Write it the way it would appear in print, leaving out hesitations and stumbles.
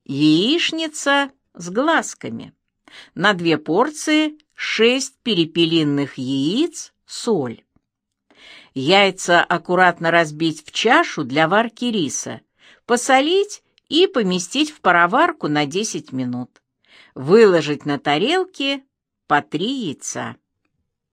Яичница с глазками. На 2 порции 6 перепелиных яиц, соль. Яйца аккуратно разбить в чашу для варки риса, посолить и поместить в пароварку на 10 минут. Выложить на тарелки по 3 яйца.